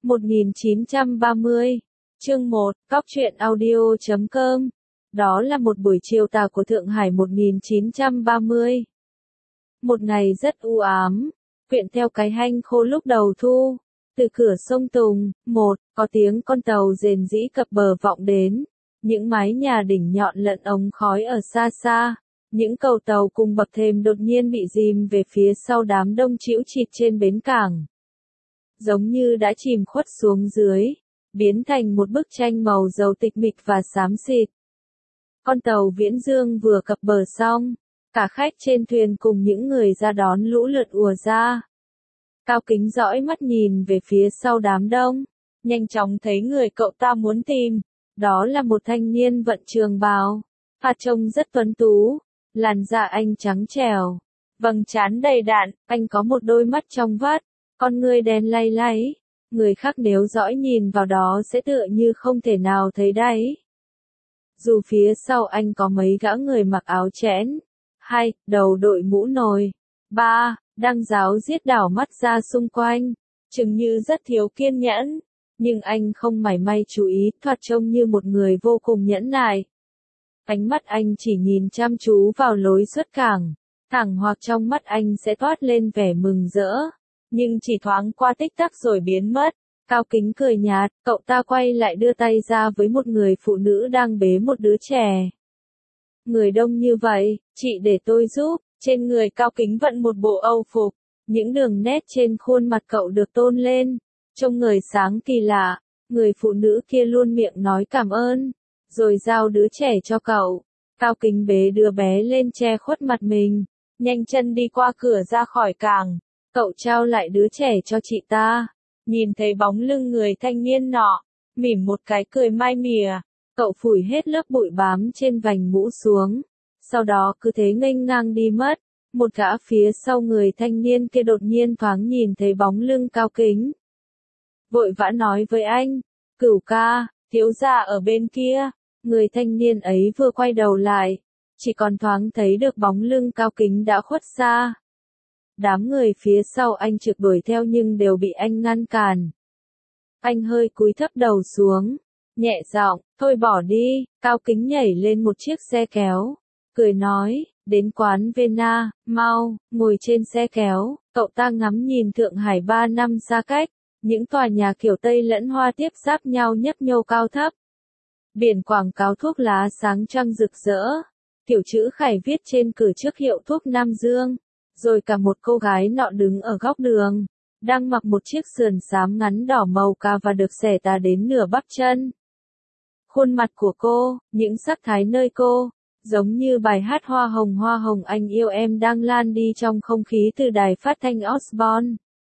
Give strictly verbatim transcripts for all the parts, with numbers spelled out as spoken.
một nghìn chín trăm ba mươi, chương một, cóc truyện audio chấm com. Đó là một buổi chiều tà của Thượng Hải một nghìn chín trăm ba mươi. Một ngày rất u ám, quyện theo cái hanh khô lúc đầu thu. Từ cửa sông Tùng, một, có tiếng con tàu rền rĩ cập bờ vọng đến. Những mái nhà đỉnh nhọn lẫn ống khói ở xa xa. Những cầu tàu cùng bậc thềm đột nhiên bị dìm về phía sau đám đông chĩu chịt trên bến cảng. Giống như đã chìm khuất xuống dưới, biến thành một bức tranh màu dầu tịch mịch và xám xịt. Con tàu Viễn Dương vừa cập bờ xong, cả khách trên thuyền cùng những người ra đón lũ lượt ùa ra. Cao Kính dõi mắt nhìn về phía sau đám đông, nhanh chóng thấy người cậu ta muốn tìm, đó là một thanh niên vận trường bào, phát trông rất tuấn tú, làn da anh trắng trẻo, vầng trán đầy đặn, anh có một đôi mắt trong vắt, con ngươi đen lay láy, người khác nếu dõi nhìn vào đó sẽ tựa như không thể nào thấy đáy. Dù phía sau anh có mấy gã người mặc áo chẽn, hai, đầu đội mũ nồi, ba, đang giáo giết đảo mắt ra xung quanh, chừng như rất thiếu kiên nhẫn, nhưng anh không mảy may chú ý, thoạt trông như một người vô cùng nhẫn nại. Ánh mắt anh chỉ nhìn chăm chú vào lối xuất cảng, thẳng hoặc trong mắt anh sẽ toát lên vẻ mừng rỡ, nhưng chỉ thoáng qua tích tắc rồi biến mất. Cao Kính cười nhạt, cậu ta quay lại đưa tay ra với một người phụ nữ đang bế một đứa trẻ. Người đông như vậy, chị để tôi giúp. Trên người Cao Kính vận một bộ âu phục, những đường nét trên khuôn mặt cậu được tôn lên, trông người sáng kỳ lạ. Người phụ nữ kia luôn miệng nói cảm ơn, rồi giao đứa trẻ cho cậu. Cao Kính bế đứa bé lên che khuất mặt mình, nhanh chân đi qua cửa ra khỏi cảng. Cậu trao lại đứa trẻ cho chị ta, nhìn thấy bóng lưng người thanh niên nọ, mỉm một cái cười mai mỉa. Cậu phủi hết lớp bụi bám trên vành mũ xuống, sau đó cứ thế nghênh ngang đi mất. Một gã phía sau người thanh niên kia đột nhiên thoáng nhìn thấy bóng lưng Cao Kính, vội vã nói với anh, Cửu ca, thiếu gia ở bên kia. Người thanh niên ấy vừa quay đầu lại, chỉ còn thoáng thấy được bóng lưng Cao Kính đã khuất xa. Đám người phía sau anh trực đuổi theo nhưng đều bị anh ngăn cản. Anh hơi cúi thấp đầu xuống, nhẹ giọng, thôi bỏ đi. Cao Kính nhảy lên một chiếc xe kéo, cười nói, đến quán Vena, mau, ngồi trên xe kéo. Cậu ta ngắm nhìn Thượng Hải ba năm xa cách, những tòa nhà kiểu Tây lẫn Hoa tiếp giáp nhau nhấp nhô cao thấp. Biển quảng cáo thuốc lá sáng trăng rực rỡ, kiểu chữ khải viết trên cửa trước hiệu thuốc Nam Dương. Rồi cả một cô gái nọ đứng ở góc đường, đang mặc một chiếc sườn xám ngắn đỏ màu cà và được xẻ tà đến nửa bắp chân. Khuôn mặt của cô, những sắc thái nơi cô, giống như bài hát Hoa hồng hoa hồng anh yêu em đang lan đi trong không khí từ đài phát thanh Osborne.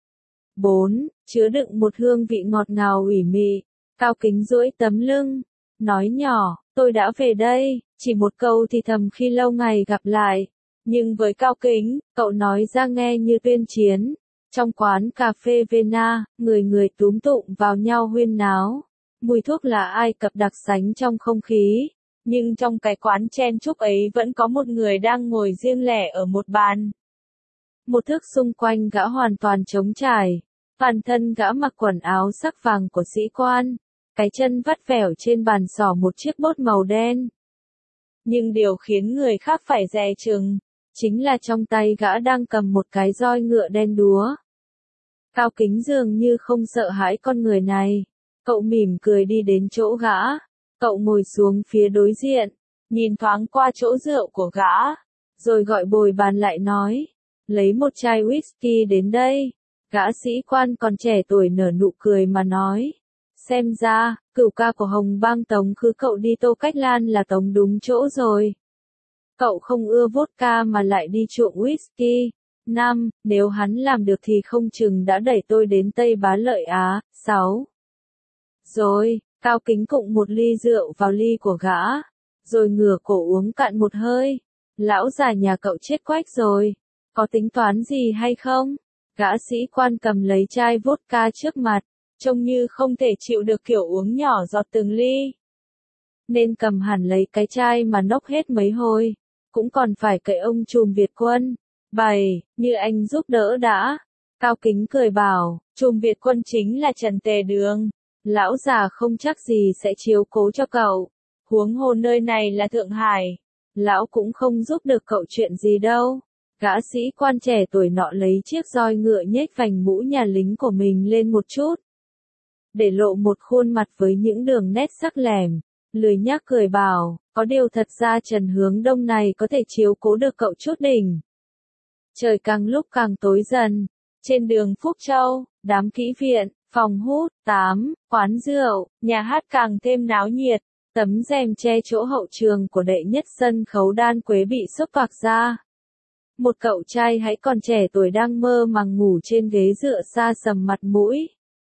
bốn. Chứa đựng một hương vị ngọt ngào ủy mị. Cao Kính duỗi tấm lưng, nói nhỏ, tôi đã về đây, chỉ một câu thì thầm khi lâu ngày gặp lại. Nhưng với Cao Kính, cậu nói ra nghe như tuyên chiến. Trong quán cà phê Vena, người người túm tụm vào nhau huyên náo. Mùi thuốc lá Ai Cập đặc sánh trong không khí. Nhưng trong cái quán chen chúc ấy vẫn có một người đang ngồi riêng lẻ ở một bàn. Một thước xung quanh gã hoàn toàn trống trải. Toàn thân gã mặc quần áo sắc vàng của sĩ quan. Cái chân vắt vẻo trên bàn xỏ một chiếc bốt màu đen. Nhưng điều khiến người khác phải dè chừng, chính là trong tay gã đang cầm một cái roi ngựa đen đúa. Cao Kính dường như không sợ hãi con người này. Cậu mỉm cười đi đến chỗ gã. Cậu ngồi xuống phía đối diện, nhìn thoáng qua chỗ rượu của gã, rồi gọi bồi bàn lại nói, lấy một chai whisky đến đây. Gã sĩ quan còn trẻ tuổi nở nụ cười mà nói, xem ra, cửu ca của Hồng Bang tống khứ cậu đi Tô Cách Lan là tống đúng chỗ rồi. Cậu không ưa vodka mà lại đi chuộng whisky. năm. Nếu hắn làm được thì không chừng đã đẩy tôi đến Tây Bá Lợi Á. sáu. Rồi, Cao Kính cụng một ly rượu vào ly của gã, rồi ngửa cổ uống cạn một hơi. Lão già nhà cậu chết quách rồi, có tính toán gì hay không? Gã sĩ quan cầm lấy chai vodka trước mặt, trông như không thể chịu được kiểu uống nhỏ giọt từng ly. Nên cầm hẳn lấy cái chai mà nốc hết mấy hồi. Cũng còn phải cậy ông trùm Việt quân. bảy. Như anh giúp đỡ đã. Cao Kính cười bảo, Trùm Việt quân chính là Trần Tề Đường. Lão già không chắc gì sẽ chiếu cố cho cậu. Huống hồ nơi này là Thượng Hải. Lão cũng không giúp được cậu chuyện gì đâu. Gã sĩ quan trẻ tuổi nọ lấy chiếc roi ngựa nhếch vành mũ nhà lính của mình lên một chút, để lộ một khuôn mặt với những đường nét sắc lẻm, lười nhác cười bảo, có điều thật ra Trần Hướng Đông này có thể chiếu cố được cậu chút đỉnh. Trời càng lúc càng tối dần, trên đường Phúc Châu, đám kỹ viện, phòng hút, tám, quán rượu, nhà hát càng thêm náo nhiệt, tấm rèm che chỗ hậu trường của đệ nhất sân khấu Đan Quế bị xốc toạc ra. Một cậu trai hãy còn trẻ tuổi đang mơ màng ngủ trên ghế dựa xa sầm mặt mũi.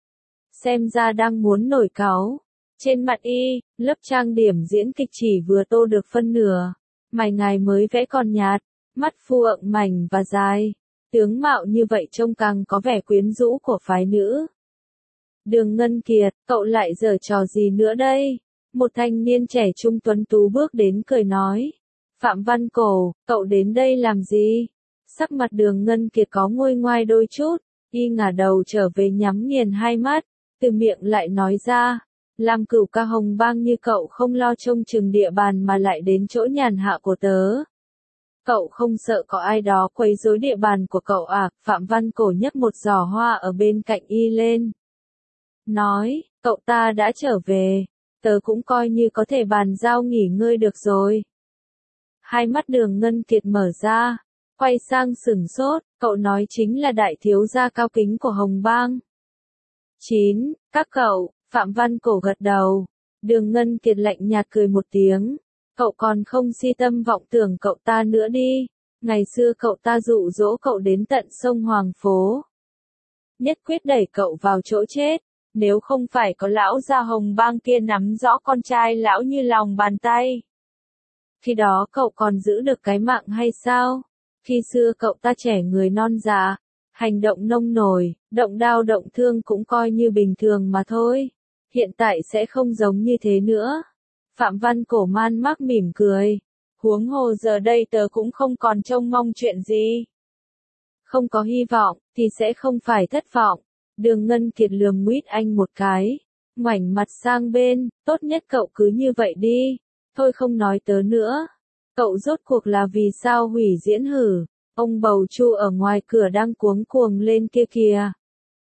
Xem ra đang muốn nổi cáu. Trên mặt y, lớp trang điểm diễn kịch chỉ vừa tô được phân nửa. Mày ngài mới vẽ còn nhạt, mắt phượng mảnh và dài. Tướng mạo như vậy trông càng có vẻ quyến rũ của phái nữ. Đường Ngân Kiệt, cậu lại giở trò gì nữa đây? Một thanh niên trẻ trung tuấn tú bước đến cười nói. Phạm Văn Cổ, cậu đến đây làm gì? Sắc mặt Đường Ngân Kiệt có nguôi ngoai đôi chút, y ngả đầu trở về nhắm nghiền hai mắt, từ miệng lại nói ra, làm cửu ca hồng bang như cậu không lo trông chừng địa bàn mà lại đến chỗ nhàn hạ của tớ. Cậu không sợ có ai đó quấy rối địa bàn của cậu à? Phạm Văn Cổ nhấc một giỏ hoa ở bên cạnh y lên. Nói, cậu ta đã trở về, tớ cũng coi như có thể bàn giao nghỉ ngơi được rồi. Hai mắt Đường Ngân Kiệt mở ra, quay sang sửng sốt, cậu nói chính là đại thiếu gia cao kính của Hồng Bang. Chín, các cậu, Phạm Văn Cổ gật đầu. Đường Ngân Kiệt lạnh nhạt cười một tiếng. Cậu còn không si tâm vọng tưởng cậu ta nữa đi. Ngày xưa cậu ta dụ dỗ cậu đến tận sông Hoàng Phố. Nhất quyết đẩy cậu vào chỗ chết. Nếu không phải có lão gia Hồng Bang kia nắm rõ con trai lão như lòng bàn tay. Khi đó cậu còn giữ được cái mạng hay sao? Khi xưa cậu ta trẻ người non già, hành động nông nổi, động đao động thương cũng coi như bình thường mà thôi. Hiện tại sẽ không giống như thế nữa. Phạm Văn Cổ man mác mỉm cười. Huống hồ giờ đây tớ cũng không còn trông mong chuyện gì. Không có hy vọng, thì sẽ không phải thất vọng. Đường Ngân Kiệt lườm nguýt anh một cái. Ngoảnh mặt sang bên, tốt nhất cậu cứ như vậy đi. Thôi không nói tớ nữa. Cậu rốt cuộc là vì sao hủy diễn hử? Ông bầu Chu ở ngoài cửa đang cuống cuồng lên kia kìa.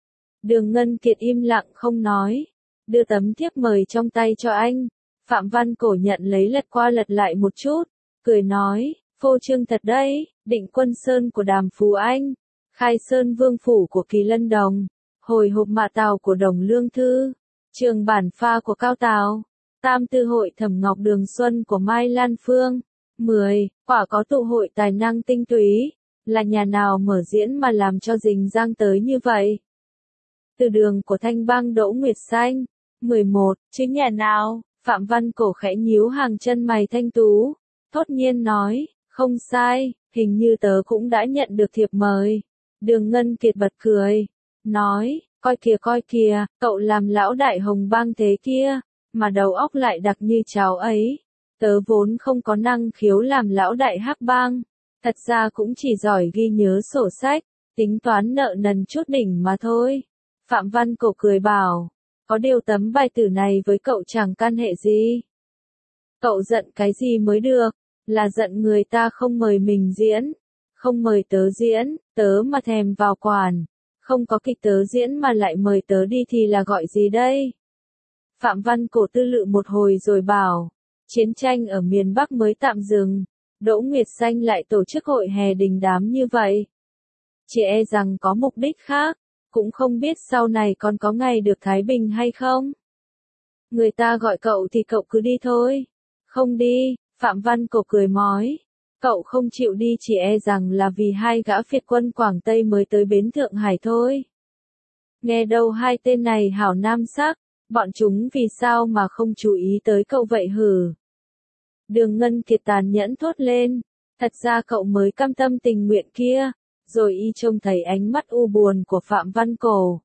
Đường Ngân Kiệt im lặng không nói. Đưa tấm thiếp mời trong tay cho anh. Phạm Văn Cổ nhận lấy lật qua lật lại một chút. Cười nói, phô trương thật đấy. Định Quân Sơn của Đàm Phú Anh. Khai Sơn Vương Phủ của Kỳ Lân Đồng. Hồi hộp Mạ Tàu của Đồng Lương Thư. Trường Bản Pha của Cao Tào. Tam Tư Hội Thẩm Ngọc Đường Xuân của Mai Lan Phương. mười. Quả có tụ hội tài năng tinh túy. Là nhà nào mở diễn mà làm cho rình rang tới như vậy? Từ đường của Thanh Bang Đỗ Nguyệt Xanh. mười một. Chứ nhà nào? Phạm Văn Cổ khẽ nhíu hàng chân mày thanh tú. Thốt nhiên nói, không sai, hình như tớ cũng đã nhận được thiệp mời. Đường Ngân Kiệt bật cười. Nói, coi kìa coi kìa, cậu làm lão đại Hồng Bang thế kia, mà đầu óc lại đặc như cháu ấy. Tớ vốn không có năng khiếu làm lão đại Hắc Bang, thật ra cũng chỉ giỏi ghi nhớ sổ sách, tính toán nợ nần chút đỉnh mà thôi. Phạm Văn Cổ cười bảo, có điều tấm bài tử này với cậu chẳng can hệ gì. Cậu giận cái gì mới được, là giận người ta không mời mình diễn, không mời tớ diễn, tớ mà thèm vào quản, không có kịch tớ diễn mà lại mời tớ đi thì là gọi gì đây? Phạm Văn Cổ tư lự một hồi rồi bảo, chiến tranh ở miền Bắc mới tạm dừng, Đỗ Nguyệt Xanh lại tổ chức hội hè đình đám như vậy. Chỉ e rằng có mục đích khác, cũng không biết sau này còn có ngày được thái bình hay không. Người ta gọi cậu thì cậu cứ đi thôi. Không đi, Phạm Văn Cổ cười mói. Cậu không chịu đi chỉ e rằng là vì hai gã phiệt quân Quảng Tây mới tới bến Thượng Hải thôi. Nghe đâu hai tên này hảo nam sắc, bọn chúng vì sao mà không chú ý tới cậu vậy hử? Đường Ngân Kiệt tàn nhẫn thốt lên, thật ra cậu mới cam tâm tình nguyện kia, rồi y trông thấy ánh mắt u buồn của Phạm Văn Cổ.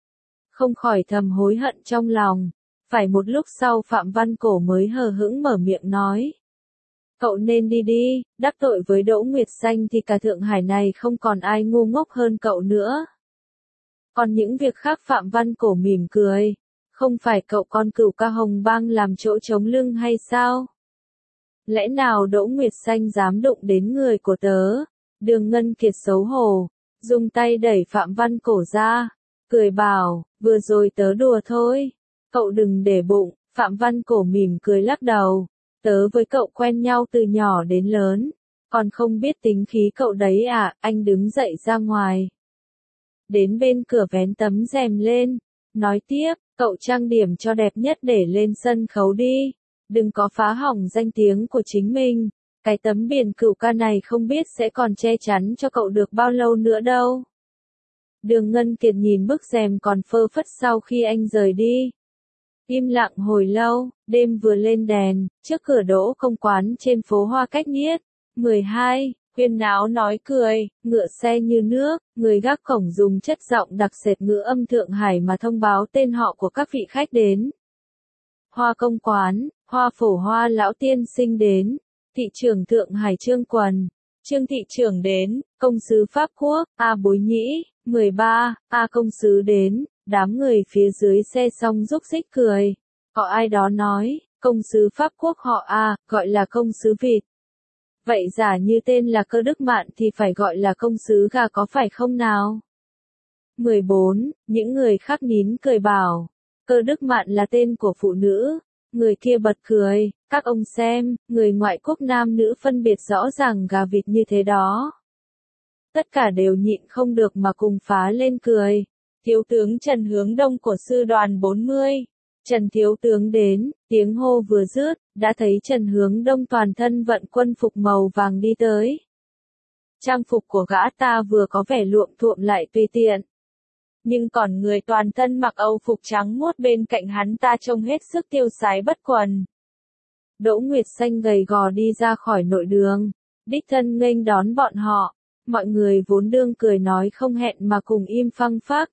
Không khỏi thầm hối hận trong lòng, phải một lúc sau Phạm Văn Cổ mới hờ hững mở miệng nói. Cậu nên đi đi, đắc tội với Đỗ Nguyệt Xanh thì cả Thượng Hải này không còn ai ngu ngốc hơn cậu nữa. Còn những việc khác Phạm Văn Cổ mỉm cười. Không phải cậu con cừu ca hồng bang làm chỗ chống lưng hay sao? Lẽ nào Đỗ Nguyệt Xanh dám đụng đến người của tớ? Đường Ngân Kiệt xấu hổ, dùng tay đẩy Phạm Văn Cổ ra, cười bảo, vừa rồi tớ đùa thôi, cậu đừng để bụng. Phạm Văn Cổ mỉm cười lắc đầu, tớ với cậu quen nhau từ nhỏ đến lớn, còn không biết tính khí cậu đấy à. Anh đứng dậy ra ngoài, đến bên cửa vén tấm rèm lên, nói tiếp, cậu trang điểm cho đẹp nhất để lên sân khấu đi, đừng có phá hỏng danh tiếng của chính mình, cái tấm biển cửu ca này không biết sẽ còn che chắn cho cậu được bao lâu nữa đâu. Đường Ngân Kiệt nhìn bức rèm còn phơ phất sau khi anh rời đi. Im lặng hồi lâu, đêm vừa lên đèn, trước cửa Đỗ Công quán trên phố Hoa Cách Niết, mười hai, huyên náo nói cười, ngựa xe như nước, người gác cổng dùng chất giọng đặc sệt ngữ âm Thượng Hải mà thông báo tên họ của các vị khách đến. Hoa Công quán, Hoa Phổ Hoa lão tiên sinh đến, thị trưởng Thượng Hải Trương Quần, Trương thị trưởng đến, công sứ Pháp Quốc, A Bối Nhĩ, mười ba, A công sứ đến, đám người phía dưới xe xong rúc rích cười. Có ai đó nói, công sứ Pháp Quốc họ A, gọi là công sứ vịt. Vậy giả như tên là Cơ Đức Mạn thì phải gọi là công sứ gà có phải không nào? mười bốn, những người khác nín cười bảo, Cơ Đức Mạn là tên của phụ nữ. Người kia bật cười, các ông xem, người ngoại quốc nam nữ phân biệt rõ ràng gà vịt như thế đó. Tất cả đều nhịn không được mà cùng phá lên cười. Thiếu tướng Trần Hướng Đông của sư đoàn bốn mươi. Trần thiếu tướng đến, tiếng hô vừa dứt, đã thấy Trần Hướng Đông toàn thân vận quân phục màu vàng đi tới. Trang phục của gã ta vừa có vẻ luộm thuộm lại tùy tiện. Nhưng còn người toàn thân mặc âu phục trắng muốt bên cạnh hắn ta trông hết sức tiêu sái bất quần. Đỗ Nguyệt Xanh gầy gò đi ra khỏi nội đường, đích thân nghênh đón bọn họ, mọi người vốn đương cười nói không hẹn mà cùng im phăng phắc.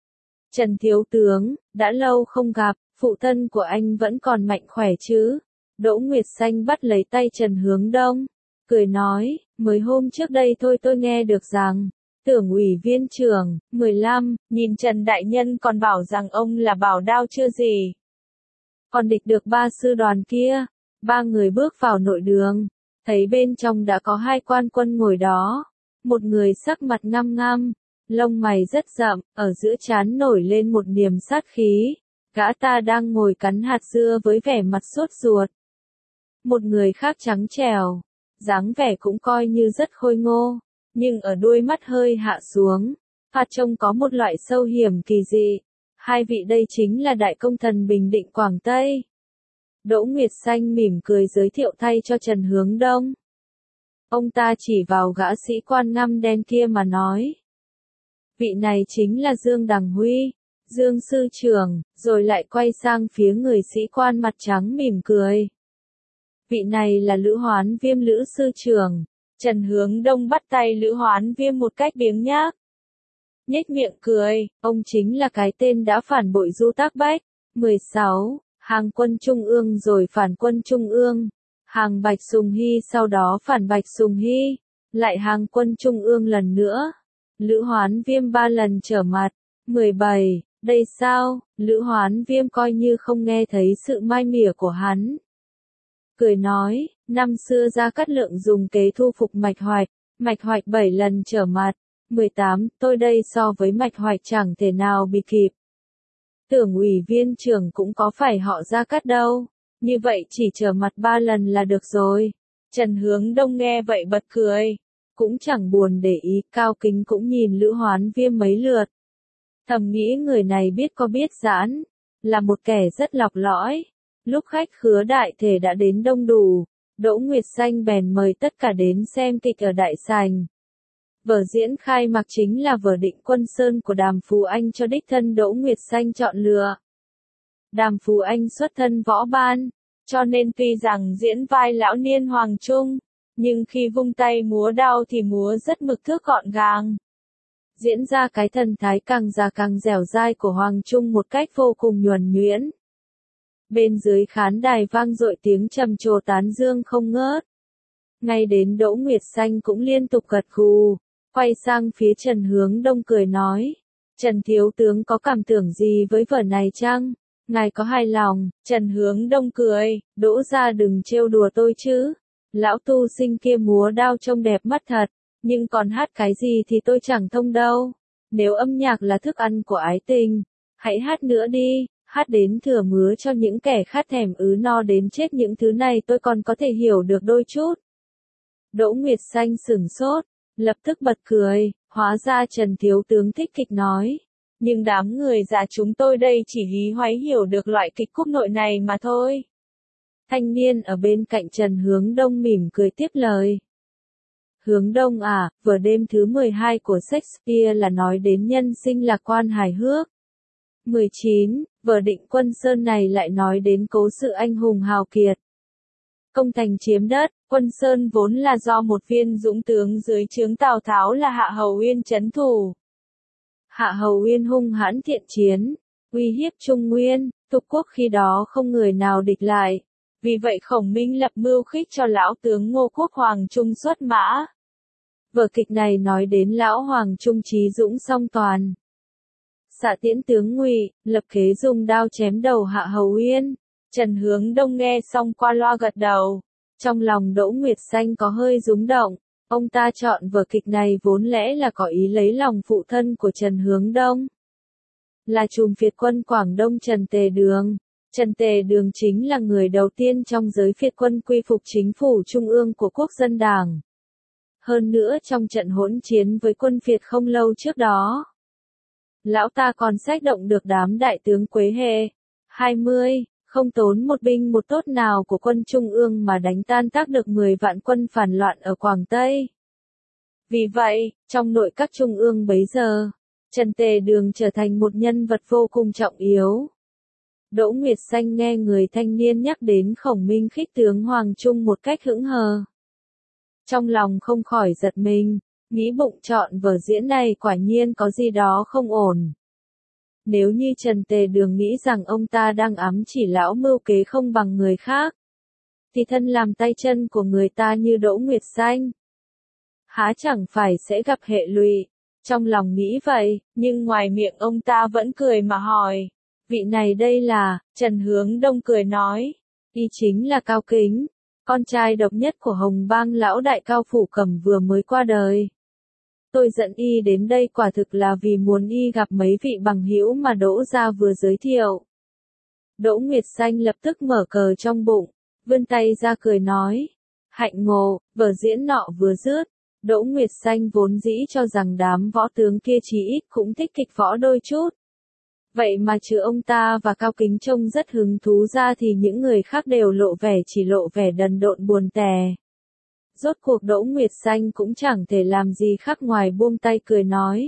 Trần thiếu tướng, đã lâu không gặp, phụ thân của anh vẫn còn mạnh khỏe chứ? Đỗ Nguyệt Xanh bắt lấy tay Trần Hướng Đông, cười nói, mới hôm trước đây thôi tôi nghe được rằng, Tưởng ủy viên trưởng, mười lăm, nhìn Trần Đại Nhân còn bảo rằng ông là bảo đao chưa gì. Còn địch được ba sư đoàn kia. Ba người bước vào nội đường, thấy bên trong đã có hai quan quân ngồi đó. Một người sắc mặt ngăm ngăm, lông mày rất rậm, ở giữa trán nổi lên một niềm sát khí. Gã ta đang ngồi cắn hạt dưa với vẻ mặt sốt ruột. Một người khác trắng trẻo, dáng vẻ cũng coi như rất khôi ngô. Nhưng ở đuôi mắt hơi hạ xuống, hạt trông có một loại sâu hiểm kỳ dị. Hai vị đây chính là đại công thần Bình Định Quảng Tây. Đỗ Nguyệt Xanh mỉm cười giới thiệu thay cho Trần Hướng Đông. Ông ta chỉ vào gã sĩ quan ngăm đen kia mà nói. Vị này chính là Dương Đằng Huy, Dương sư trưởng, rồi lại quay sang phía người sĩ quan mặt trắng mỉm cười. Vị này là Lữ Hoán Viêm Lữ sư trưởng. Trần Hướng Đông bắt tay Lữ Hoán Viêm một cách biếng nhác. Nhếch miệng cười, ông chính là cái tên đã phản bội Du Tác Bách. mười sáu, hàng quân Trung ương rồi phản quân Trung ương. Hàng Bạch Sùng Hy sau đó phản Bạch Sùng Hy. Lại hàng quân Trung ương lần nữa. Lữ Hoán Viêm ba lần trở mặt. mười bảy, đây sao? Lữ Hoán Viêm coi như không nghe thấy sự mai mỉa của hắn. Cười nói, năm xưa Gia Cát Lượng dùng kế thu phục Mạch Hoạch, Mạch Hoạch bảy lần trở mặt. mười tám, tôi đây so với Mạch Hoạch chẳng thể nào bị kịp. Tưởng ủy viên trưởng cũng có phải họ Gia Cát đâu, như vậy chỉ trở mặt ba lần là được rồi. Trần Hướng Đông nghe vậy bật cười, cũng chẳng buồn để ý, Cao Kính cũng nhìn Lữ Hoán Viêm mấy lượt. Thầm nghĩ người này biết có biết giãn, là một kẻ rất lọc lõi. Lúc khách khứa đại thể đã đến đông đủ, Đỗ Nguyệt Xanh bèn mời tất cả đến xem kịch ở đại sảnh. Vở diễn khai mạc chính là vở Định Quân Sơn của Đàm Phù Anh cho đích thân Đỗ Nguyệt Xanh chọn lựa. Đàm Phù Anh xuất thân võ ban, cho nên tuy rằng diễn vai lão niên Hoàng Trung, nhưng khi vung tay múa đao thì múa rất mực thước gọn gàng. Diễn ra cái thần thái càng già càng dẻo dai của Hoàng Trung một cách vô cùng nhuần nhuyễn. Bên dưới khán đài vang dội tiếng trầm trồ tán dương không ngớt. Ngay đến Đỗ Nguyệt Xanh cũng liên tục gật gù, quay sang phía Trần Hướng Đông cười nói, Trần thiếu tướng có cảm tưởng gì với vở này chăng? Ngài có hài lòng? Trần Hướng Đông cười, Đỗ gia đừng trêu đùa tôi chứ. Lão tu sinh kia múa đao trông đẹp mắt thật, nhưng còn hát cái gì thì tôi chẳng thông đâu. Nếu âm nhạc là thức ăn của ái tình, hãy hát nữa đi, hát đến thừa mứa cho những kẻ khát thèm ứ no đến chết, những thứ này tôi còn có thể hiểu được đôi chút. Đỗ Nguyệt Xanh sửng sốt, lập tức bật cười, hóa ra Trần thiếu tướng thích kịch nói. Nhưng đám người già chúng tôi đây chỉ hí hoáy hiểu được loại kịch cúc nội này mà thôi. Thanh niên ở bên cạnh Trần Hướng Đông mỉm cười tiếp lời. Hướng Đông à, vở đêm thứ mười hai của Shakespeare là nói đến nhân sinh lạc quan hài hước. mười chín, vở Định Quân Sơn này lại nói đến cố sự anh hùng hào kiệt. Công thành chiếm đất, Quân Sơn vốn là do một viên dũng tướng dưới trướng Tào Tháo là Hạ Hầu Uyên trấn thủ. Hạ Hầu Uyên hung hãn thiện chiến, uy hiếp Trung Nguyên, Tục quốc khi đó không người nào địch lại. Vì vậy Khổng Minh lập mưu khích cho lão tướng Ngô Quốc Hoàng Trung xuất mã. Vở kịch này nói đến lão Hoàng Trung trí dũng song toàn. Xạ tiễn tướng Ngụy, lập kế dùng đao chém đầu Hạ Hầu Uyên. Trần Hướng Đông nghe xong qua loa gật đầu. Trong lòng Đỗ Nguyệt Xanh có hơi rúng động. Ông ta chọn vở kịch này vốn lẽ là có ý lấy lòng phụ thân của Trần Hướng Đông. Là trùm phiệt quân Quảng Đông Trần Tề Đường. Trần Tề Đường chính là người đầu tiên trong giới phiệt quân quy phục chính phủ trung ương của Quốc dân Đảng. Hơn nữa trong trận hỗn chiến với quân phiệt không lâu trước đó, lão ta còn xách động được đám đại tướng Quế Hệ, hai mươi, không tốn một binh một tốt nào của quân trung ương mà đánh tan tác được mười vạn quân phản loạn ở Quảng Tây. Vì vậy, trong nội các trung ương bấy giờ, Trần Tề Đường trở thành một nhân vật vô cùng trọng yếu. Đỗ Nguyệt Xanh nghe người thanh niên nhắc đến Khổng Minh khích tướng Hoàng Trung một cách hững hờ. Trong lòng không khỏi giật mình, nghĩ bụng chọn vở diễn này quả nhiên có gì đó không ổn. Nếu như Trần Tề Đường nghĩ rằng ông ta đang ám chỉ lão mưu kế không bằng người khác, thì thân làm tay chân của người ta như Đỗ Nguyệt Xanh, há chẳng phải sẽ gặp hệ lụy. Trong lòng nghĩ vậy, nhưng ngoài miệng ông ta vẫn cười mà hỏi. Vị này đây là, Trần Hướng Đông cười nói, y chính là Cao Kính, con trai độc nhất của Hồng Bang lão đại Cao Phủ Cẩm vừa mới qua đời. Tôi dẫn y đến đây quả thực là vì muốn y gặp mấy vị bằng hữu mà Đỗ gia vừa giới thiệu. Đỗ Nguyệt Xanh lập tức mở cờ trong bụng, vươn tay ra cười nói, hạnh ngộ, vở diễn nọ vừa dứt. Đỗ Nguyệt Xanh vốn dĩ cho rằng đám võ tướng kia chí ít cũng thích kịch võ đôi chút. Vậy mà trừ ông ta và Cao Kính trông rất hứng thú ra thì những người khác đều lộ vẻ chỉ lộ vẻ đần độn buồn tẻ. Rốt cuộc Đỗ Nguyệt Xanh cũng chẳng thể làm gì khác ngoài buông tay cười nói.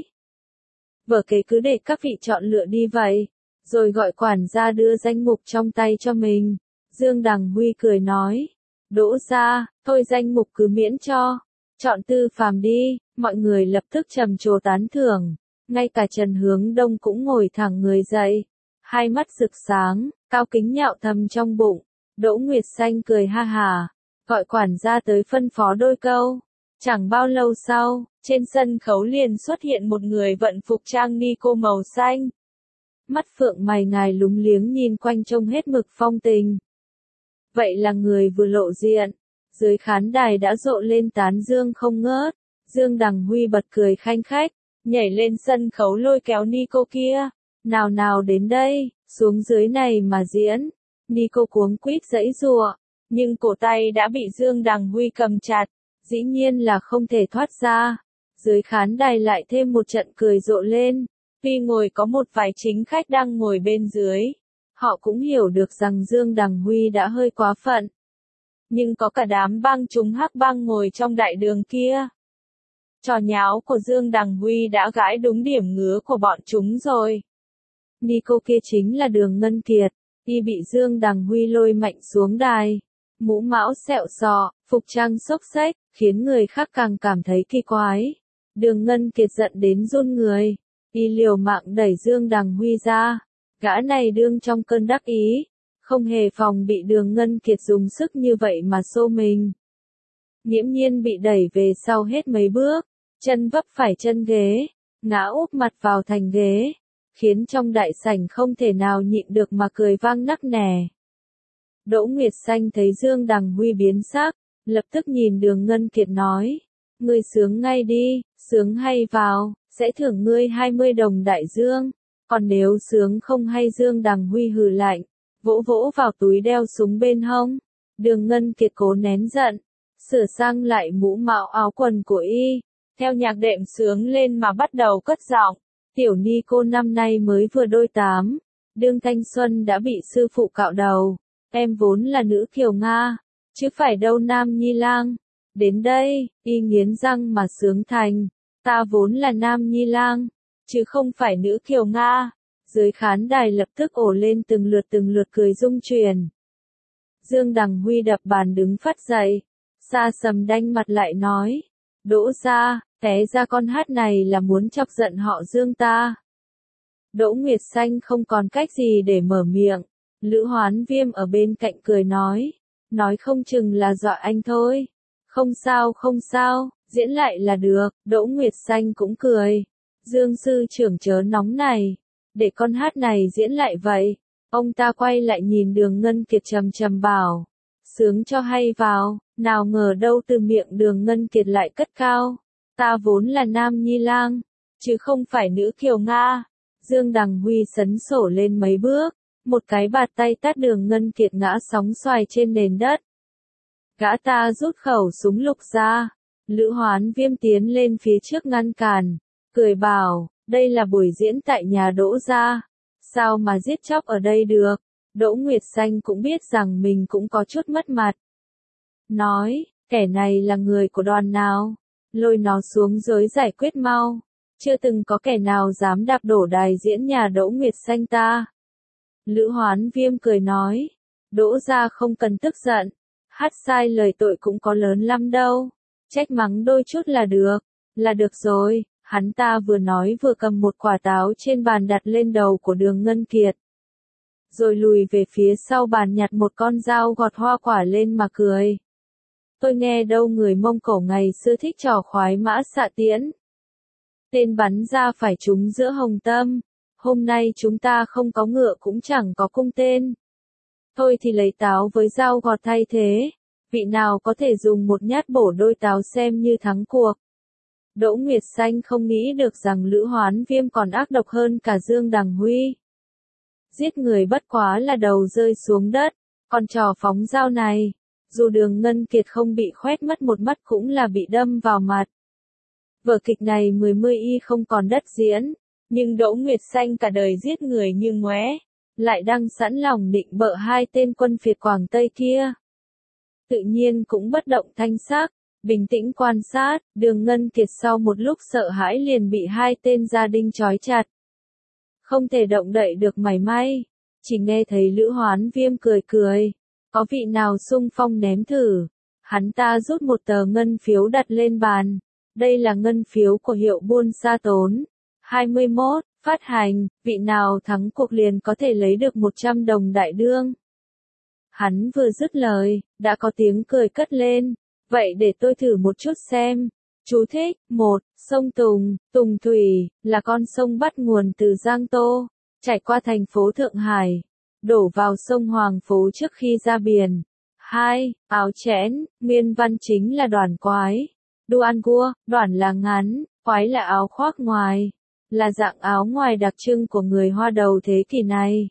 Vở kế cứ để các vị chọn lựa đi vậy, rồi gọi quản gia đưa danh mục trong tay cho mình. Dương Đằng Huy cười nói, Đỗ gia, thôi danh mục cứ miễn cho. Chọn Tư Phàm đi, mọi người lập tức trầm trồ tán thưởng. Ngay cả Trần Hướng Đông cũng ngồi thẳng người dậy, hai mắt rực sáng, Cao Kính nhạo thầm trong bụng. Đỗ Nguyệt Xanh cười ha hà, gọi quản gia tới phân phó đôi câu. Chẳng bao lâu sau, trên sân khấu liền xuất hiện một người vận phục trang ni cô màu xanh. Mắt phượng mày ngài lúng liếng nhìn quanh trông hết mực phong tình. Vậy là người vừa lộ diện. Dưới khán đài đã rộ lên tán dương không ngớt. Dương Đằng Huy bật cười khanh khách, nhảy lên sân khấu lôi kéo Nico kia. Nào nào đến đây, xuống dưới này mà diễn. Nico cuống quýt giãy giụa, nhưng cổ tay đã bị Dương Đằng Huy cầm chặt, dĩ nhiên là không thể thoát ra. Dưới khán đài lại thêm một trận cười rộ lên. Tuy ngồi có một vài chính khách đang ngồi bên dưới, họ cũng hiểu được rằng Dương Đằng Huy đã hơi quá phận. Nhưng có cả đám bang chúng hắc bang ngồi trong đại đường kia. Trò nháo của Dương Đằng Huy đã gãi đúng điểm ngứa của bọn chúng rồi. Nico kia chính là Đường Ngân Kiệt, y bị Dương Đằng Huy lôi mạnh xuống đài. Mũ mão sẹo sọ, phục trang xốc xếch, khiến người khác càng cảm thấy kỳ quái. Đường Ngân Kiệt giận đến run người, y liều mạng đẩy Dương Đằng Huy ra. Gã này đương trong cơn đắc ý, không hề phòng bị Đường Ngân Kiệt dùng sức như vậy mà xô mình. Nghiễm nhiên bị đẩy về sau hết mấy bước, chân vấp phải chân ghế, ngã úp mặt vào thành ghế, khiến trong đại sảnh không thể nào nhịn được mà cười vang nắc nẻ. Đỗ Nguyệt Xanh thấy Dương Đằng Huy biến sắc, lập tức nhìn Đường Ngân Kiệt nói, ngươi sướng ngay đi, sướng hay vào, sẽ thưởng ngươi hai mươi đồng đại dương, còn nếu sướng không hay. Dương Đằng Huy hừ lạnh, vỗ vỗ vào túi đeo súng bên hông. Đường Ngân Kiệt cố nén giận, sửa sang lại mũ mạo áo quần của y, theo nhạc đệm sướng lên mà bắt đầu cất giọng, tiểu ni cô năm nay mới vừa đôi tám, đương thanh xuân đã bị sư phụ cạo đầu, em vốn là nữ kiều Nga, chứ phải đâu nam nhi lang. Đến đây, y nghiến răng mà sướng thành, ta vốn là nam nhi lang, chứ không phải nữ kiều Nga. Dưới khán đài lập tức ổ lên từng lượt từng lượt cười rung truyền. Dương Đằng Huy đập bàn đứng phát dậy, Sa Sầm đanh mặt lại nói, Đỗ gia, té ra con hát này là muốn chọc giận họ Dương ta. Đỗ Nguyệt Xanh không còn cách gì để mở miệng, Lữ Hoán Viêm ở bên cạnh cười nói, nói không chừng là dọa anh thôi. Không sao không sao, diễn lại là được. Đỗ Nguyệt Xanh cũng cười, Dương sư trưởng chớ nóng này, để con hát này diễn lại vậy. Ông ta quay lại nhìn Đường Ngân Kiệt trầm trầm bảo, sướng cho hay vào. Nào ngờ đâu từ miệng Đường Ngân Kiệt lại cất cao, ta vốn là nam nhi lang, chứ không phải nữ kiều Nga. Dương Đằng Huy sấn sổ lên mấy bước, một cái bạt tay tát Đường Ngân Kiệt ngã sóng xoài trên nền đất. Gã ta rút khẩu súng lục ra, Lữ Hoán Viêm tiến lên phía trước ngăn cản, cười bảo, đây là buổi diễn tại nhà Đỗ gia, sao mà giết chóc ở đây được. Đỗ Nguyệt Xanh cũng biết rằng mình cũng có chút mất mặt. Nói, kẻ này là người của đoàn nào, lôi nó xuống dưới giải quyết mau, chưa từng có kẻ nào dám đạp đổ đài diễn nhà Đỗ Nguyệt Xanh ta. Lữ Hoán Viêm cười nói, Đỗ gia không cần tức giận, hát sai lời tội cũng có lớn lắm đâu, trách mắng đôi chút là được, là được rồi. Hắn ta vừa nói vừa cầm một quả táo trên bàn đặt lên đầu của Đường Ngân Kiệt, rồi lùi về phía sau bàn nhặt một con dao gọt hoa quả lên mà cười. Tôi nghe đâu người Mông Cổ ngày xưa thích trò khoái mã xạ tiễn. Tên bắn ra phải trúng giữa hồng tâm, hôm nay chúng ta không có ngựa cũng chẳng có cung tên. Thôi thì lấy táo với dao gọt thay thế, vị nào có thể dùng một nhát bổ đôi táo xem như thắng cuộc. Đỗ Nguyệt Xanh không nghĩ được rằng Lữ Hoán Viêm còn ác độc hơn cả Dương Đằng Huy. Giết người bất quá là đầu rơi xuống đất, còn trò phóng dao này, dù Đường Ngân Kiệt không bị khoét mất một mắt cũng là bị đâm vào mặt. Vở kịch này mười mươi y không còn đất diễn, nhưng Đỗ Nguyệt Xanh cả đời giết người như ngoé, lại đang sẵn lòng định bợ hai tên quân phiệt Quảng Tây kia. Tự nhiên cũng bất động thanh sắc, bình tĩnh quan sát. Đường Ngân Kiệt sau một lúc sợ hãi liền bị hai tên gia đình trói chặt, không thể động đậy được mảy may. Chỉ nghe thấy Lữ Hoán Viêm cười cười, có vị nào xung phong ném thử. Hắn ta rút một tờ ngân phiếu đặt lên bàn, đây là ngân phiếu của hiệu buôn Sa Tốn, hai mươi mốt, phát hành, vị nào thắng cuộc liền có thể lấy được một trăm đồng đại đương. Hắn vừa dứt lời, đã có tiếng cười cất lên, vậy để tôi thử một chút xem. Chú thích, một, sông Tùng, Tùng Thủy, là con sông bắt nguồn từ Giang Tô, chảy qua thành phố Thượng Hải, đổ vào sông Hoàng Phố trước khi ra biển. hai. Áo chẽn, nguyên văn chính là đoản quái. Đoan gua, đoản là ngắn, quái là áo khoác ngoài, là dạng áo ngoài đặc trưng của người Hoa đầu thế kỷ này.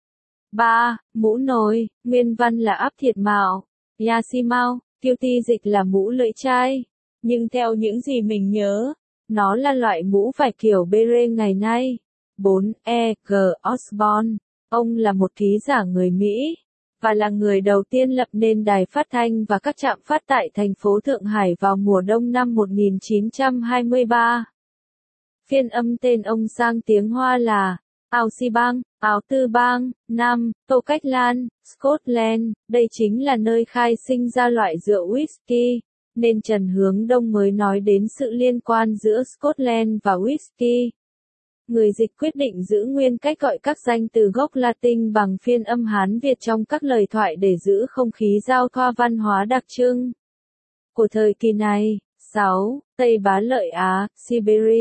ba. Mũ nồi, nguyên văn là áp thiệt mạo, Yasimao, tiêu ti dịch là mũ lưỡi chai. Nhưng theo những gì mình nhớ, nó là loại mũ vải kiểu beret ngày nay. bốn. E. G. Osborne, ông là một ký giả người Mỹ, và là người đầu tiên lập nên đài phát thanh và các trạm phát tại thành phố Thượng Hải vào mùa đông năm một nghìn chín trăm hai mươi ba. Phiên âm tên ông sang tiếng Hoa là Áo Si Bang, Áo Tư Bang. năm. Tô Cách Lan, Scotland, đây chính là nơi khai sinh ra loại rượu whisky, nên Trần Hướng Đông mới nói đến sự liên quan giữa Scotland và whisky. Người dịch quyết định giữ nguyên cách gọi các danh từ gốc Latin bằng phiên âm Hán Việt trong các lời thoại để giữ không khí giao thoa văn hóa đặc trưng của thời kỳ này. sáu. Tây Bá Lợi Á, Siberia,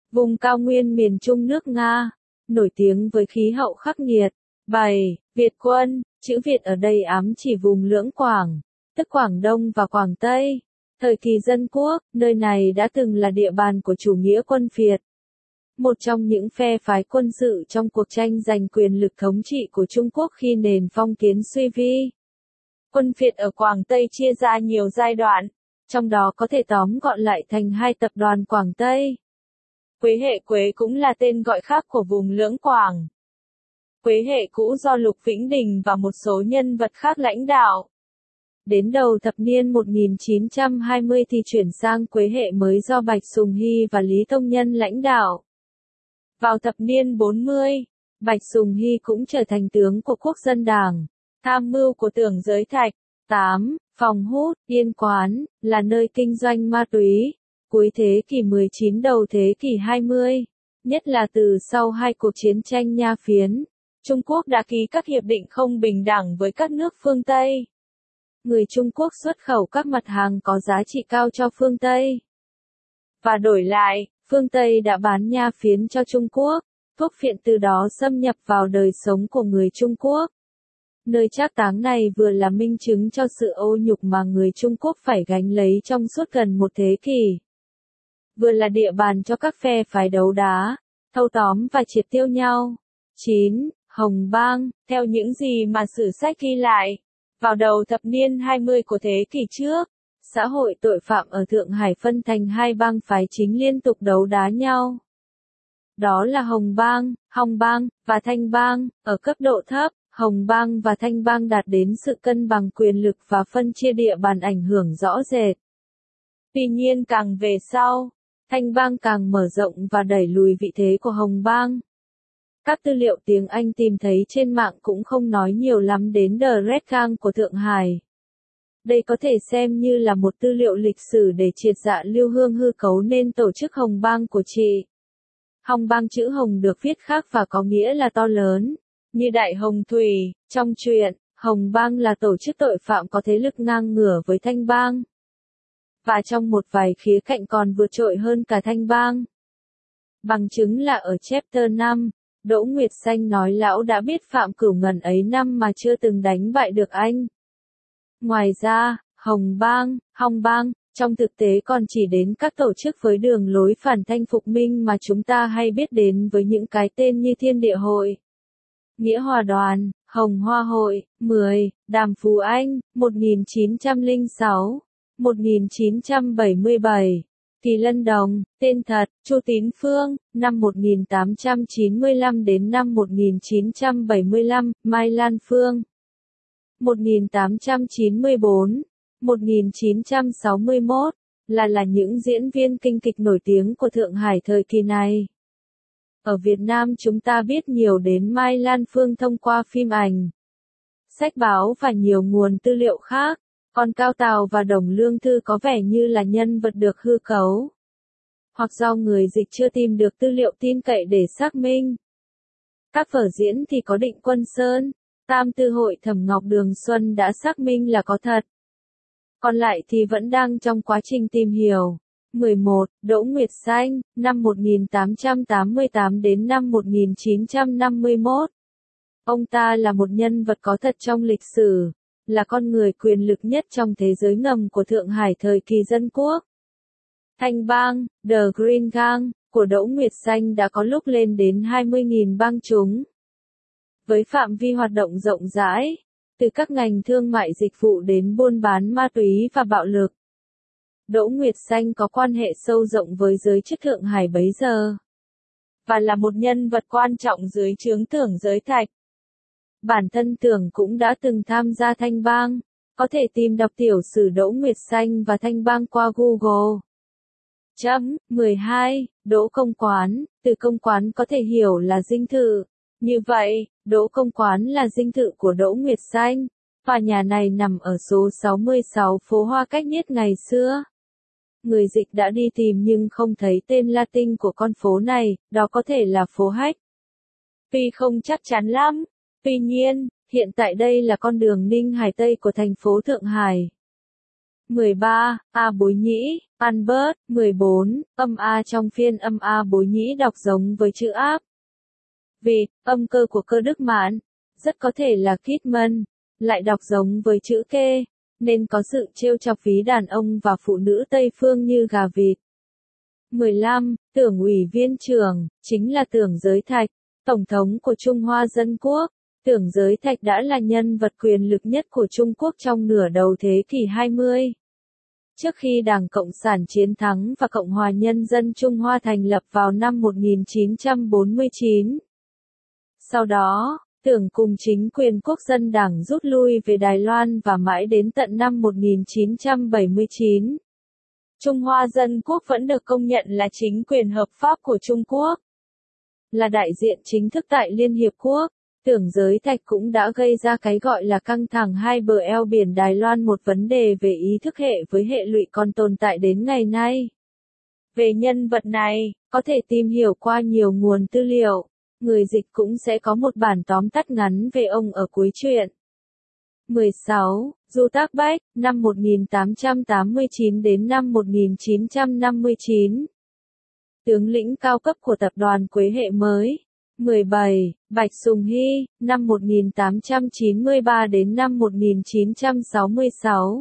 Vùng cao nguyên miền Trung nước Nga, nổi tiếng với khí hậu khắc nghiệt. bảy. Việt quân, chữ Việt ở đây ám chỉ vùng Lưỡng Quảng, tức Quảng Đông và Quảng Tây. Thời kỳ Dân Quốc, nơi này đã từng là địa bàn của chủ nghĩa quân Việt. Một trong những phe phái quân sự trong cuộc tranh giành quyền lực thống trị của Trung Quốc khi nền phong kiến suy vi. Quân Việt ở Quảng Tây chia ra nhiều giai đoạn, trong đó có thể tóm gọn lại thành hai tập đoàn Quảng Tây. Quế hệ Quế cũng là tên gọi khác của vùng Lưỡng Quảng. Quế hệ cũ do Lục Vĩnh Đình và một số nhân vật khác lãnh đạo. Đến đầu thập niên một nghìn chín trăm hai mươi thì chuyển sang Quế hệ mới do Bạch Sùng Hy và Lý Tông Nhân lãnh đạo. Vào thập niên bốn mươi, Bạch Sùng Hy cũng trở thành tướng của Quốc dân Đảng, tham mưu của Tưởng Giới Thạch. tám. Phòng hút, yên quán, là nơi kinh doanh ma túy. Cuối thế kỷ mười chín đầu thế kỷ hai mươi, nhất là từ sau hai cuộc chiến tranh Nha Phiến, Trung Quốc đã ký các hiệp định không bình đẳng với các nước phương Tây. Người Trung Quốc xuất khẩu các mặt hàng có giá trị cao cho phương Tây. Và đổi lại, phương Tây đã bán nha phiến cho Trung Quốc, thuốc phiện từ đó xâm nhập vào đời sống của người Trung Quốc. Nơi trác táng này vừa là minh chứng cho sự ô nhục mà người Trung Quốc phải gánh lấy trong suốt gần một thế kỷ. Vừa là địa bàn cho các phe phái đấu đá, thâu tóm và triệt tiêu nhau. chín. Hồng Bang, theo những gì mà sử sách ghi lại, vào đầu thập niên hai mươi của thế kỷ trước, xã hội tội phạm ở Thượng Hải phân thành hai bang phái chính liên tục đấu đá nhau. Đó là Hồng Bang, Hong Bang, và Thanh Bang. Ở cấp độ thấp, Hồng Bang và Thanh Bang đạt đến sự cân bằng quyền lực và phân chia địa bàn ảnh hưởng rõ rệt. Tuy nhiên càng về sau, Thanh Bang càng mở rộng và đẩy lùi vị thế của Hồng Bang. Các tư liệu tiếng Anh tìm thấy trên mạng cũng không nói nhiều lắm đến The Red Gang của Thượng Hải. Đây có thể xem như là một tư liệu lịch sử để triệt dạ Lưu Hương hư cấu nên tổ chức Hồng Bang của chị. Hồng Bang chữ Hồng được viết khác và có nghĩa là to lớn, như Đại Hồng Thủy. Trong truyện, Hồng Bang là tổ chức tội phạm có thế lực ngang ngửa với Thanh Bang. Và trong một vài khía cạnh còn vượt trội hơn cả Thanh Bang. Bằng chứng là ở chapter năm, Đỗ Nguyệt Xanh nói lão đã biết Phạm Cửu ngần ấy năm mà chưa từng đánh bại được anh. Ngoài ra, Hồng Bang, Hong Bang, trong thực tế còn chỉ đến các tổ chức với đường lối phản thanh phục minh mà chúng ta hay biết đến với những cái tên như Thiên Địa Hội, Nghĩa Hòa Đoàn, Hồng Hoa Hội. mười. Đàm Phú Anh, một nghìn chín trăm lẻ sáu đến một nghìn chín trăm bảy mươi bảy. Kỳ Lân Đồng, tên thật, Chu Tín Phương, năm một nghìn tám trăm chín mươi lăm đến năm một nghìn chín trăm bảy mươi lăm, Mai Lan Phương, một nghìn tám trăm chín mươi tư đến một nghìn chín trăm sáu mươi mốt, là là những diễn viên kinh kịch nổi tiếng của Thượng Hải thời kỳ này. Ở Việt Nam chúng ta biết nhiều đến Mai Lan Phương thông qua phim ảnh, sách báo và nhiều nguồn tư liệu khác. Còn Cao Tào và Đồng Lương Thư có vẻ như là nhân vật được hư cấu, hoặc do người dịch chưa tìm được tư liệu tin cậy để xác minh. Các vở diễn thì có Định Quân Sơn, Tam Tư Hội Thẩm Ngọc Đường Xuân đã xác minh là có thật. Còn lại thì vẫn đang trong quá trình tìm hiểu. mười một. Đỗ Nguyệt Xanh, năm một nghìn tám trăm tám mươi tám đến năm một nghìn chín trăm năm mươi mốt. Ông ta là một nhân vật có thật trong lịch sử, là con người quyền lực nhất trong thế giới ngầm của Thượng Hải thời kỳ Dân Quốc. Thanh Bang, The Green Gang, của Đỗ Nguyệt Xanh đã có lúc lên đến hai mươi nghìn bang chúng. Với phạm vi hoạt động rộng rãi, từ các ngành thương mại dịch vụ đến buôn bán ma túy và bạo lực. Đỗ Nguyệt Xanh có quan hệ sâu rộng với giới chức Thượng Hải bấy giờ, và là một nhân vật quan trọng dưới trướng Tưởng Giới Thạch. Bản thân Tưởng cũng đã từng tham gia Thanh Bang, có thể tìm đọc tiểu sử Đỗ Nguyệt Xanh và Thanh Bang qua Google. Chấm. mười hai. Đỗ Công Quán, từ công quán có thể hiểu là dinh thự. Như vậy, Đỗ Công Quán là dinh thự của Đỗ Nguyệt Xanh. Tòa nhà này nằm ở số sáu mươi sáu phố Hoa Cách Niết ngày xưa. Người dịch đã đi tìm nhưng không thấy tên Latin của con phố này, đó có thể là phố Hách. Tuy không chắc chắn lắm, tuy nhiên, hiện tại đây là con đường Ninh Hải Tây của thành phố Thượng Hải. mười ba. A Bối Nhĩ, Albert. mười bốn. Âm A trong phiên âm A Bối Nhĩ đọc giống với chữ áp. Vì, âm cơ của cơ Đức Mãn, rất có thể là Kidman, lại đọc giống với chữ kê, nên có sự trêu chọc ví đàn ông và phụ nữ Tây Phương như gà vịt. mười lăm. Tưởng ủy viên trưởng, chính là Tưởng Giới Thạch, Tổng thống của Trung Hoa Dân Quốc. Tưởng Giới Thạch đã là nhân vật quyền lực nhất của Trung Quốc trong nửa đầu thế kỷ hai mươi. Trước khi Đảng Cộng sản chiến thắng và Cộng hòa Nhân dân Trung Hoa thành lập vào năm một nghìn chín trăm bốn mươi chín. Sau đó, Tưởng cùng chính quyền Quốc dân Đảng rút lui về Đài Loan và mãi đến tận năm một nghìn chín trăm bảy mươi chín. Trung Hoa Dân Quốc vẫn được công nhận là chính quyền hợp pháp của Trung Quốc. Là đại diện chính thức tại Liên Hiệp Quốc, Tưởng Giới Thạch cũng đã gây ra cái gọi là căng thẳng hai bờ eo biển Đài Loan, một vấn đề về ý thức hệ với hệ lụy còn tồn tại đến ngày nay. Về nhân vật này, có thể tìm hiểu qua nhiều nguồn tư liệu. Người dịch cũng sẽ có một bản tóm tắt ngắn về ông ở cuối truyện. mười sáu. Du Tác Bách, năm một nghìn tám trăm tám mươi chín đến năm một nghìn chín trăm năm mươi chín. Tướng lĩnh cao cấp của tập đoàn Quế Hệ mới. mười bảy. Bạch Sùng Hy, năm một nghìn tám trăm chín mươi ba đến năm một nghìn chín trăm sáu mươi sáu.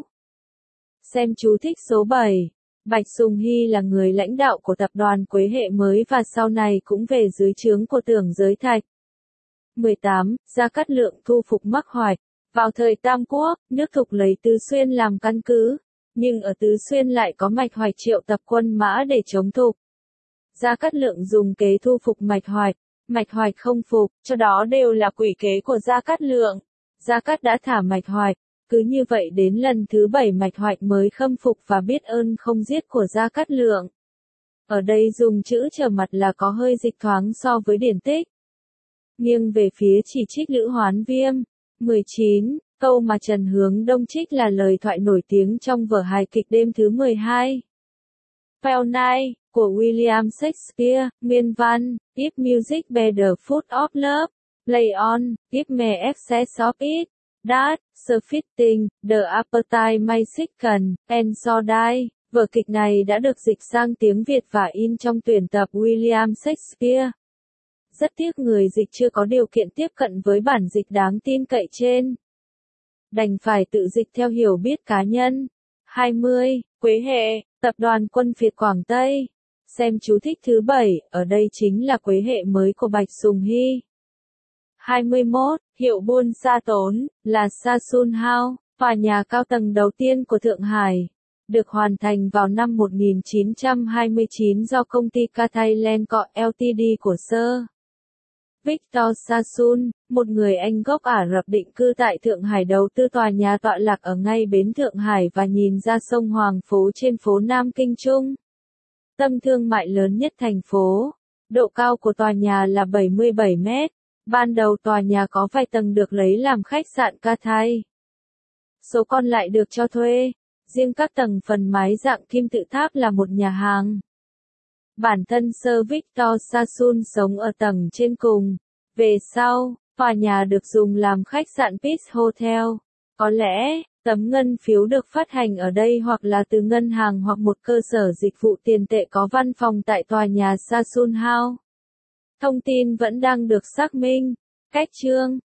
Xem chú thích số bảy. Bạch Sùng Hy là người lãnh đạo của tập đoàn Quế Hệ mới và sau này cũng về dưới trướng của Tưởng Giới Thạch. mười tám. Gia Cát Lượng thu phục Mắc Hoạch. Vào thời Tam Quốc, nước Thục lấy Tứ Xuyên làm căn cứ, nhưng ở Tứ Xuyên lại có Mạch Hoạch triệu tập quân mã để chống Thục. Gia Cát Lượng dùng kế thu phục Mạch Hoạch, Mạch Hoạch không phục, cho đó đều là quỷ kế của Gia Cát Lượng. Gia Cát đã thả Mạch Hoạch, cứ như vậy đến lần thứ bảy Mạch Hoạch mới khâm phục và biết ơn không giết của Gia Cát Lượng. Ở đây dùng chữ trở mặt là có hơi dịch thoáng so với điển tích. Nghiêng về phía chỉ trích Lữ Hoán Viêm. mười chín. Câu mà Trần Hướng Đông trích là lời thoại nổi tiếng trong vở hài kịch Đêm thứ mười hai. Pale Night, của William Shakespeare, nguyên văn, If music be the food of love, play on, if me excess of it, that, surfeiting, the appetite may sicken, and so die. Vở kịch này đã được dịch sang tiếng Việt và in trong tuyển tập William Shakespeare. Rất tiếc người dịch chưa có điều kiện tiếp cận với bản dịch đáng tin cậy trên. Đành phải tự dịch theo hiểu biết cá nhân. hai mươi. Quế Hệ, tập đoàn quân Việt Quảng Tây. Xem chú thích thứ bảy, ở đây chính là Quế Hệ mới của Bạch Sùng Hy. hai mươi mốt. Hiệu buôn Sa Tốn, là Sa Sun House, tòa nhà cao tầng đầu tiên của Thượng Hải. Được hoàn thành vào năm một nghìn chín trăm hai mươi chín do công ty Cathay Lanco Ltd của Sir Victor Sassoon, một người Anh gốc Ả Rập định cư tại Thượng Hải đầu tư tòa nhà tọa lạc ở ngay bến Thượng Hải và nhìn ra sông Hoàng Phố trên phố Nam Kinh Trung. Tâm thương mại lớn nhất thành phố. Độ cao của tòa nhà là bảy mươi bảy mét. Ban đầu tòa nhà có vài tầng được lấy làm khách sạn Cathay. Số còn lại được cho thuê. Riêng các tầng phần mái dạng kim tự tháp là một nhà hàng. Bản thân Sir Victor Sassoon sống ở tầng trên cùng. Về sau, tòa nhà được dùng làm khách sạn Peace Hotel. Có lẽ, tấm ngân phiếu được phát hành ở đây hoặc là từ ngân hàng hoặc một cơ sở dịch vụ tiền tệ có văn phòng tại tòa nhà Sassoon House. Thông tin vẫn đang được xác minh. Cách chương